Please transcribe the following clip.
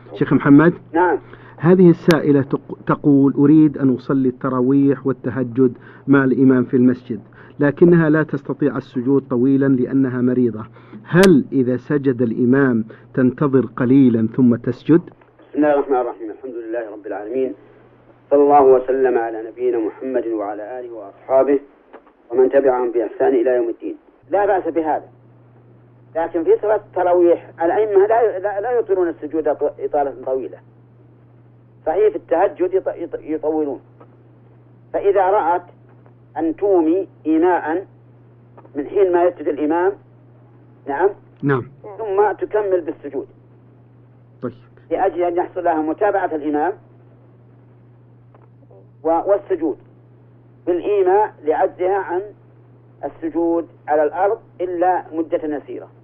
شيخ محمد. نعم. هذه السائلة تقول أريد أن أصلي التراويح والتهجد مع الإمام في المسجد، لكنها لا تستطيع السجود طويلا لأنها مريضة، هل إذا سجد الإمام تنتظر قليلا ثم تسجد؟ بسم الله الرحمن الرحيم، الحمد لله رب العالمين، صلى الله وسلم على نبينا محمد وعلى آله وأصحابه ومن تبعهم بإحسان إلى يوم الدين. لا بأس بهذا، لكن في صلاة التراويح الأئمة لا يطيلون السجود إطالة طويلة، صحيح في التهجد يطولون. فإذا رأت أن تومي إيماء من حين ما يسجد الإمام، نعم، ثم تكمل بالسجود، طيب، لأجل أن يحصل لها متابعة الإمام والسجود بالإيماء لعجزها عن السجود على الأرض إلا مدة يسيرة.